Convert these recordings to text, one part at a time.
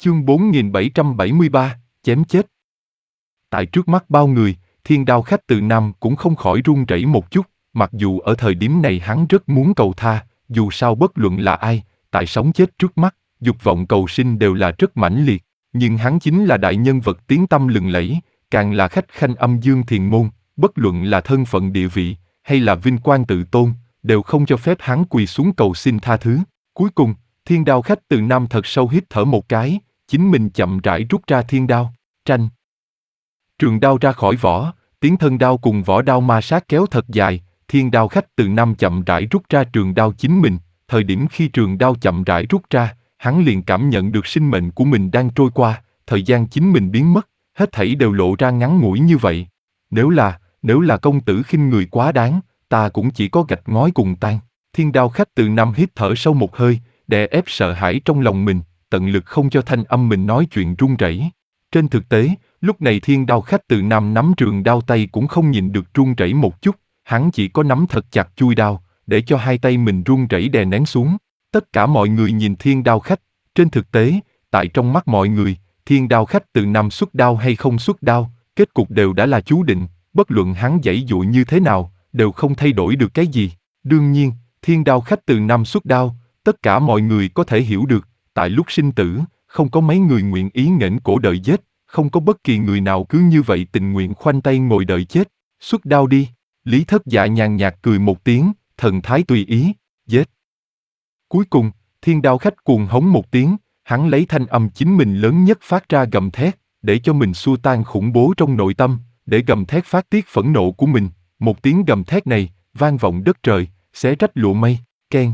Chương 4773, chém chết. Tại trước mắt bao người, Thiên Đao Khách Từ Nam cũng không khỏi run rẩy một chút, mặc dù ở thời điểm này hắn rất muốn cầu tha, dù sao bất luận là ai, tại sống chết trước mắt, dục vọng cầu sinh đều là rất mãnh liệt, nhưng hắn chính là đại nhân vật tiếng tăm lừng lẫy, càng là khách khanh âm dương thiền môn, bất luận là thân phận địa vị, hay là vinh quang tự tôn, đều không cho phép hắn quỳ xuống cầu xin tha thứ. Cuối cùng, Thiên Đao Khách Từ Nam thật sâu hít thở một cái, chính mình chậm rãi rút ra thiên đao, tranh. Trường đao ra khỏi vỏ, tiếng thân đao cùng vỏ đao ma sát kéo thật dài, Thiên Đao Khách Từ Nam chậm rãi rút ra trường đao chính mình, thời điểm khi trường đao chậm rãi rút ra, hắn liền cảm nhận được sinh mệnh của mình đang trôi qua, thời gian chính mình biến mất, hết thảy đều lộ ra ngắn ngủi như vậy. Nếu là công tử khinh người quá đáng, ta cũng chỉ có gạch ngói cùng tan. Thiên Đao Khách Từ Nam hít thở sâu một hơi, đè ép sợ hãi trong lòng mình, tận lực không cho thanh âm mình nói chuyện run rẩy. Trên thực tế, lúc này Thiên Đao Khách Từ Nam nắm trường đao tay cũng không nhìn được run rẩy một chút, hắn chỉ có nắm thật chặt chuôi đao, để cho hai tay mình run rẩy đè nén xuống. Tất cả mọi người nhìn Thiên Đao Khách, trên thực tế, tại trong mắt mọi người, Thiên Đao Khách Từ Nam xuất đao hay không xuất đao, kết cục đều đã là chú định, bất luận hắn giãy giụa như thế nào, đều không thay đổi được cái gì. Đương nhiên, Thiên Đao Khách Từ Nam xuất đao, tất cả mọi người có thể hiểu được, tại lúc sinh tử, không có mấy người nguyện ý nghênh cổ đợi chết, không có bất kỳ người nào cứ như vậy tình nguyện khoanh tay ngồi đợi chết. Xuất đao đi. Lý Thất Dạ nhàn nhạt cười một tiếng, thần thái tùy ý, giết. Cuối cùng, Thiên Đao Khách cuồng hống một tiếng, hắn lấy thanh âm chính mình lớn nhất phát ra gầm thét, để cho mình xua tan khủng bố trong nội tâm, để gầm thét phát tiết phẫn nộ của mình. Một tiếng gầm thét này, vang vọng đất trời, xé rách lụa mây, keng.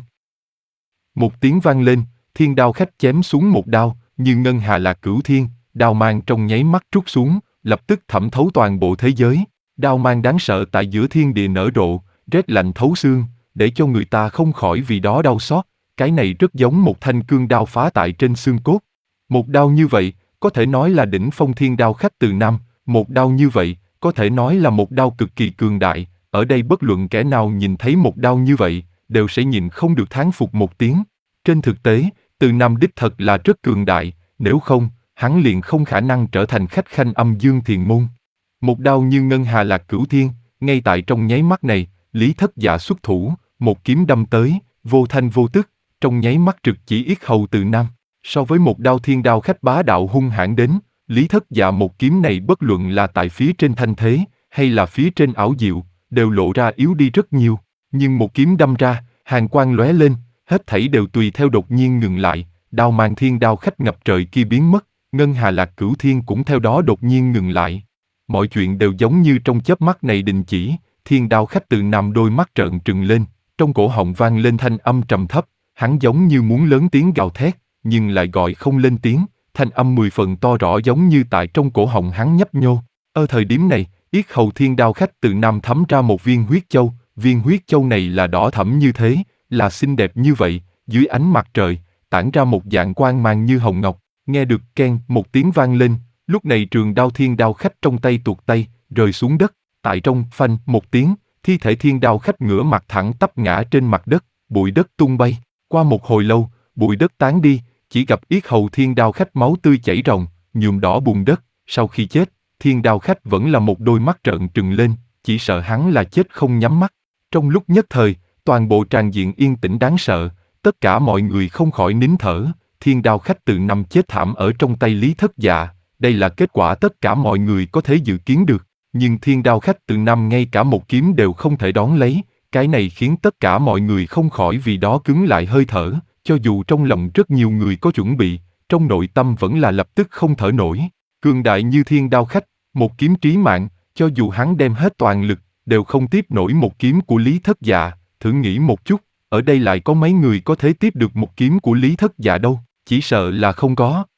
Một tiếng vang lên, Thiên Đao Khách chém xuống một đao, như ngân hà lạc cửu thiên, đao mang trong nháy mắt trút xuống, lập tức thẩm thấu toàn bộ thế giới. Đao mang đáng sợ tại giữa thiên địa nở rộ, rét lạnh thấu xương, để cho người ta không khỏi vì đó đau xót. Cái này rất giống một thanh cương đao phá tại trên xương cốt. Một đao như vậy, có thể nói là đỉnh phong Thiên Đao Khách Từ Nam, một đao như vậy, có thể nói là một đao cực kỳ cường đại. Ở đây bất luận kẻ nào nhìn thấy một đao như vậy, đều sẽ nhịn không được thán phục một tiếng. Trên thực tế, Từ Nam đích thật là rất cường đại, nếu không, hắn liền không khả năng trở thành khách khanh âm dương thiền môn. Một đao như ngân hà lạc cửu thiên, ngay tại trong nháy mắt này, Lý Thất Dạ xuất thủ, một kiếm đâm tới, vô thanh vô tức, trong nháy mắt trực chỉ yết hầu Từ Nam. So với một đao Thiên Đao Khách bá đạo hung hãn đến, Lý Thất Dạ một kiếm này bất luận là tại phía trên thanh thế, hay là phía trên ảo diệu, đều lộ ra yếu đi rất nhiều. Nhưng một kiếm đâm ra, hàn quang lóe lên, hết thảy đều tùy theo đột nhiên ngừng lại, đao mang Thiên Đao Khách ngập trời kia biến mất, ngân hà lạc cửu thiên cũng theo đó đột nhiên ngừng lại. Mọi chuyện đều giống như trong chớp mắt này đình chỉ, Thiên Đao Khách Từ Nam đôi mắt trợn trừng lên, trong cổ họng vang lên thanh âm trầm thấp, hắn giống như muốn lớn tiếng gào thét, nhưng lại gọi không lên tiếng, thanh âm 10 phần to rõ giống như tại trong cổ họng hắn nhấp nhô. Ở thời điểm này, yết hầu Thiên Đao Khách Từ Nam thấm ra một viên huyết châu, viên huyết châu này là đỏ thẫm như thế, là xinh đẹp như vậy, dưới ánh mặt trời, tản ra một dạng quang mang như hồng ngọc. Nghe được keng một tiếng vang lên, lúc này trường đao Thiên Đao Khách trong tay tuột tay, rơi xuống đất, tại trong phanh một tiếng, thi thể Thiên Đao Khách ngửa mặt thẳng tắp ngã trên mặt đất, bụi đất tung bay. Qua một hồi lâu, bụi đất tán đi, chỉ gặp yết hầu Thiên Đao Khách máu tươi chảy ròng, nhuộm đỏ bùn đất. Sau khi chết, Thiên Đao Khách vẫn là một đôi mắt trợn trừng lên, chỉ sợ hắn là chết không nhắm mắt. Trong lúc nhất thời, toàn bộ tràng diện yên tĩnh đáng sợ, tất cả mọi người không khỏi nín thở. Thiên Đao Khách Từ Nam chết thảm ở trong tay Lý Thất Dạ, đây là kết quả tất cả mọi người có thể dự kiến được. Nhưng Thiên Đao Khách Từ Nam ngay cả một kiếm đều không thể đón lấy, cái này khiến tất cả mọi người không khỏi vì đó cứng lại hơi thở, cho dù trong lòng rất nhiều người có chuẩn bị, trong nội tâm vẫn là lập tức không thở nổi. Cường đại như Thiên Đao Khách, một kiếm trí mạng, cho dù hắn đem hết toàn lực, đều không tiếp nổi một kiếm của Lý Thất Dạ. Thử nghĩ một chút, ở đây lại có mấy người có thể tiếp được một kiếm của Lý Thất Dạ đâu, chỉ sợ là không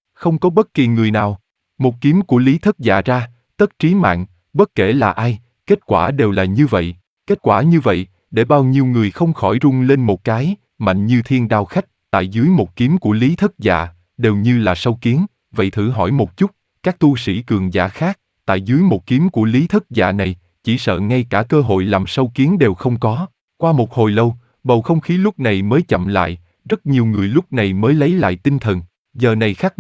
có bất kỳ người nào. Một kiếm của Lý Thất Dạ ra, tất trí mạng, bất kể là ai, kết quả đều là như vậy. Kết quả như vậy, để bao nhiêu người không khỏi rung lên một cái, mạnh như Thiên Đao Khách, tại dưới một kiếm của Lý Thất Dạ, đều như là sâu kiến. Vậy thử hỏi một chút, các tu sĩ cường giả khác, tại dưới một kiếm của Lý Thất Dạ này, chỉ sợ ngay cả cơ hội làm sâu kiến đều không có. Qua một hồi lâu, bầu không khí lúc này mới chậm lại, rất nhiều người lúc này mới lấy lại tinh thần. Giờ này khắc này,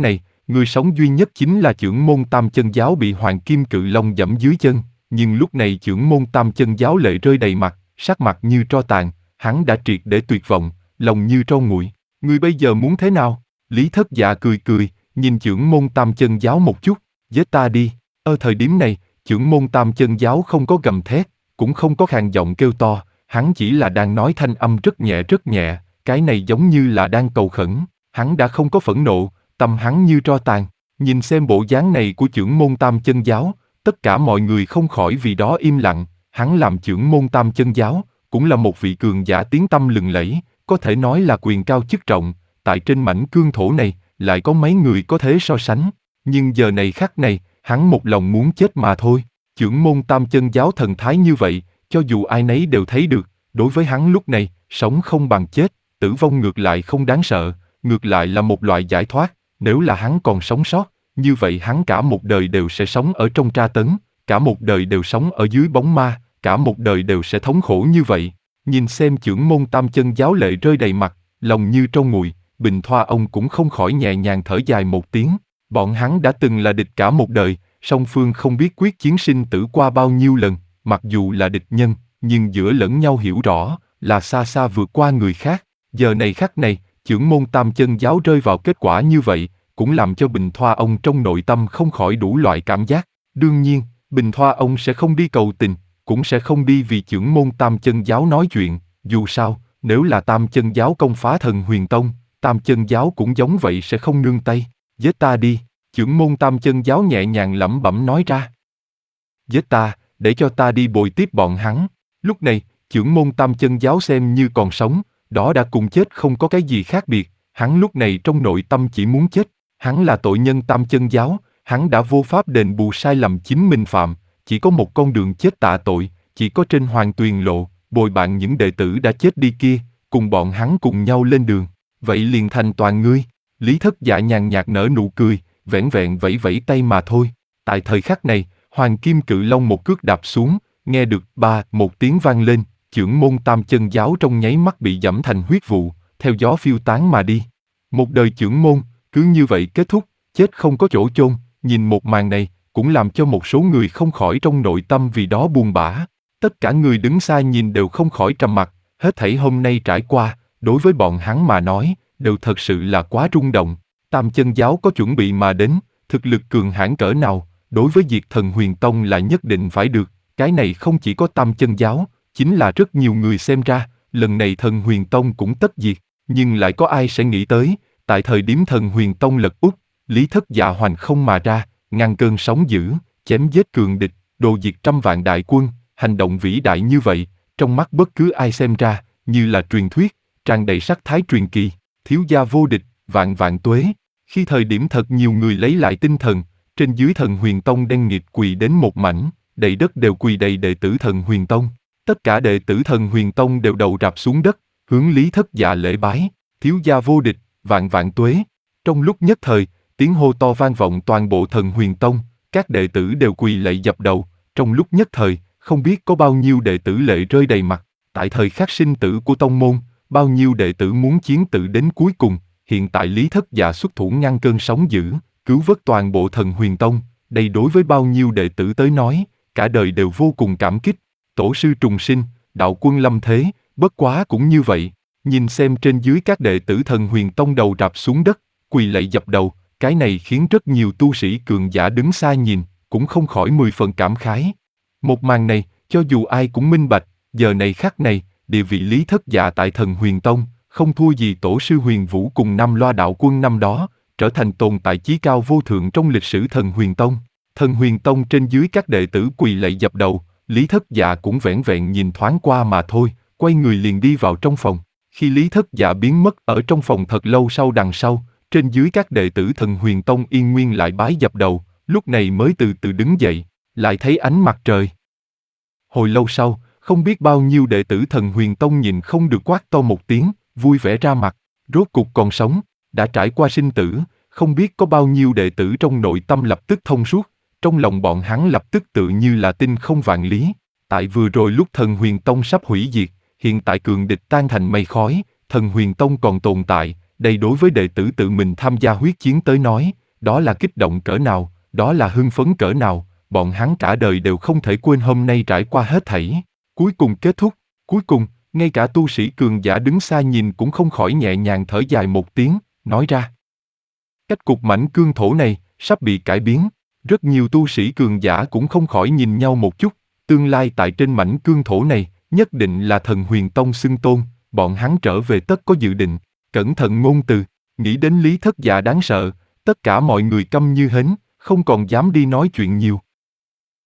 Người sống duy nhất chính là chưởng môn Tam Chân Giáo bị Hoàng Kim Cự Long giẫm dưới chân, nhưng lúc này chưởng môn Tam Chân Giáo lệ rơi đầy mặt, sắc mặt như tro tàn, hắn đã triệt để tuyệt vọng, lòng như tro nguội. Ngươi bây giờ muốn thế nào? Lý Thất Dạ cười cười, nhìn chưởng môn Tam Chân Giáo một chút, giết ta đi. Ở thời điểm này, chưởng môn Tam Chân Giáo không có gầm thét, cũng không có khàn giọng kêu to, hắn chỉ là đang nói thanh âm rất nhẹ, cái này giống như là đang cầu khẩn. Hắn đã không có phẫn nộ, tâm hắn như tro tàn. Nhìn xem bộ dáng này của chưởng môn Tam Chân Giáo, tất cả mọi người không khỏi vì đó im lặng. Hắn làm chưởng môn Tam Chân Giáo, cũng là một vị cường giả tiếng tăm lừng lẫy, có thể nói là quyền cao chức trọng. Tại trên mảnh cương thổ này, lại có mấy người có thể so sánh. Nhưng giờ này khắc này, hắn một lòng muốn chết mà thôi. Chưởng môn Tam Chân Giáo thần thái như vậy, cho dù ai nấy đều thấy được, đối với hắn lúc này, sống không bằng chết, tử vong ngược lại không đáng sợ, ngược lại là một loại giải thoát. Nếu là hắn còn sống sót, như vậy hắn cả một đời đều sẽ sống ở trong tra tấn, cả một đời đều sống ở dưới bóng ma, cả một đời đều sẽ thống khổ như vậy. Nhìn xem chưởng môn Tam Chân Giáo lệ rơi đầy mặt, lòng như tro nguội, Bình Thoa ông cũng không khỏi nhẹ nhàng thở dài một tiếng. Bọn hắn đã từng là địch cả một đời, song phương không biết quyết chiến sinh tử qua bao nhiêu lần, mặc dù là địch nhân, nhưng giữa lẫn nhau hiểu rõ, là xa xa vượt qua người khác. Giờ này khắc này, chưởng môn Tam Chân Giáo rơi vào kết quả như vậy, cũng làm cho Bình Thoa ông trong nội tâm không khỏi đủ loại cảm giác. Đương nhiên, Bình Thoa ông sẽ không đi cầu tình, cũng sẽ không đi vì chưởng môn Tam Chân Giáo nói chuyện. Dù sao, nếu là Tam Chân Giáo công phá Thần Huyền Tông, Tam Chân Giáo cũng giống vậy sẽ không nương tay. Giết ta đi, chưởng môn Tam Chân Giáo nhẹ nhàng lẩm bẩm nói ra. Giết ta, để cho ta đi bồi tiếp bọn hắn. Lúc này, chưởng môn Tam Chân Giáo xem như còn sống, đó đã cùng chết không có cái gì khác biệt. Hắn lúc này trong nội tâm chỉ muốn chết. Hắn là tội nhân Tam Chân Giáo, hắn đã vô pháp đền bù sai lầm chính mình phạm, chỉ có một con đường chết tạ tội, chỉ có trên Hoàng Tuyền Lộ, bồi bạn những đệ tử đã chết đi kia, cùng bọn hắn cùng nhau lên đường. Vậy liền thành toàn ngươi. Lý Thất Dạ nhàn nhạt nở nụ cười, vẻn vẹn vẫy vẫy tay mà thôi. Tại thời khắc này, Hoàng Kim Cự Long một cước đạp xuống, nghe được một tiếng vang lên, chưởng môn Tam Chân Giáo trong nháy mắt bị giẫm thành huyết vụ, theo gió phiêu tán mà đi. Một đời chưởng môn, cứ như vậy kết thúc, chết không có chỗ chôn. Nhìn một màn này, cũng làm cho một số người không khỏi trong nội tâm vì đó buồn bã. Tất cả người đứng xa nhìn đều không khỏi trầm mặc, hết thảy hôm nay trải qua, đối với bọn hắn mà nói, đều thật sự là quá rung động. Tam Chân Giáo có chuẩn bị mà đến, thực lực cường hãn cỡ nào, đối với diệt Thần Huyền Tông là nhất định phải được. Cái này không chỉ có Tam Chân Giáo, chính là rất nhiều người xem ra, lần này Thần Huyền Tông cũng tất diệt. Nhưng lại có ai sẽ nghĩ tới, tại thời điểm Thần Huyền Tông lật úp, Lý Thất Dạ hoành không mà ra, ngăn cơn sóng dữ, chém giết cường địch, đồ diệt trăm vạn đại quân, hành động vĩ đại như vậy, trong mắt bất cứ ai xem ra, như là truyền thuyết, tràn đầy sắc thái truyền kỳ, thiếu gia vô địch, vạn vạn tuế. Khi thời điểm thật nhiều người lấy lại tinh thần, trên dưới Thần Huyền Tông đen nghịt quỳ đến một mảnh, đầy đất đều quỳ đầy đệ tử Thần Huyền Tông. Tất cả đệ tử Thần Huyền Tông đều đầu rạp xuống đất, hướng Lý Thất Dạ lễ bái, thiếu gia vô địch, vạn vạn tuế. Trong lúc nhất thời, tiếng hô to vang vọng toàn bộ Thần Huyền Tông, các đệ tử đều quỳ lạy dập đầu. Trong lúc nhất thời, không biết có bao nhiêu đệ tử lệ rơi đầy mặt. Tại thời khắc sinh tử của tông môn, bao nhiêu đệ tử muốn chiến tử đến cuối cùng. Hiện tại Lý Thất Dạ xuất thủ ngăn cơn sóng dữ, cứu vớt toàn bộ Thần Huyền Tông. Đây đối với bao nhiêu đệ tử tới nói, cả đời đều vô cùng cảm kích. Tổ sư trùng sinh, đạo quân lâm thế, bất quá cũng như vậy. Nhìn xem trên dưới các đệ tử Thần Huyền Tông đầu rạp xuống đất, quỳ lạy dập đầu, cái này khiến rất nhiều tu sĩ cường giả đứng xa nhìn, cũng không khỏi 10 phần cảm khái. Một màn này, cho dù ai cũng minh bạch, giờ này khắc này, địa vị Lý Thất Dạ tại Thần Huyền Tông, không thua gì tổ sư Huyền Vũ cùng Nam Loa đạo quân năm đó, trở thành tồn tại chí cao vô thượng trong lịch sử Thần Huyền Tông. Thần Huyền Tông trên dưới các đệ tử quỳ lạy dập đầu, Lý Thất Dạ cũng vẻn vẹn nhìn thoáng qua mà thôi, quay người liền đi vào trong phòng. Khi Lý Thất Dạ biến mất ở trong phòng thật lâu sau đằng sau, trên dưới các đệ tử Thần Huyền Tông yên nguyên lại bái dập đầu, lúc này mới từ từ đứng dậy, lại thấy ánh mặt trời. Hồi lâu sau, không biết bao nhiêu đệ tử Thần Huyền Tông nhìn không được quát to một tiếng, vui vẻ ra mặt, rốt cục còn sống, đã trải qua sinh tử, không biết có bao nhiêu đệ tử trong nội tâm lập tức thông suốt, trong lòng bọn hắn lập tức tự như là tinh không vạn lý. Tại vừa rồi lúc Thần Huyền Tông sắp hủy diệt, hiện tại cường địch tan thành mây khói, Thần Huyền Tông còn tồn tại, đây đối với đệ tử tự mình tham gia huyết chiến tới nói, đó là kích động cỡ nào, đó là hưng phấn cỡ nào, bọn hắn cả đời đều không thể quên hôm nay trải qua hết thảy. Cuối cùng kết thúc, cuối cùng, ngay cả tu sĩ cường giả đứng xa nhìn cũng không khỏi nhẹ nhàng thở dài một tiếng, nói ra. Cách cục mảnh cương thổ này, sắp bị cải biến. Rất nhiều tu sĩ cường giả cũng không khỏi nhìn nhau một chút, tương lai tại trên mảnh cương thổ này, nhất định là thần huyền tông xưng tôn, bọn hắn trở về tất có dự định, cẩn thận ngôn từ, nghĩ đến Lý Thất Dạ đáng sợ, tất cả mọi người câm như hến, không còn dám đi nói chuyện nhiều.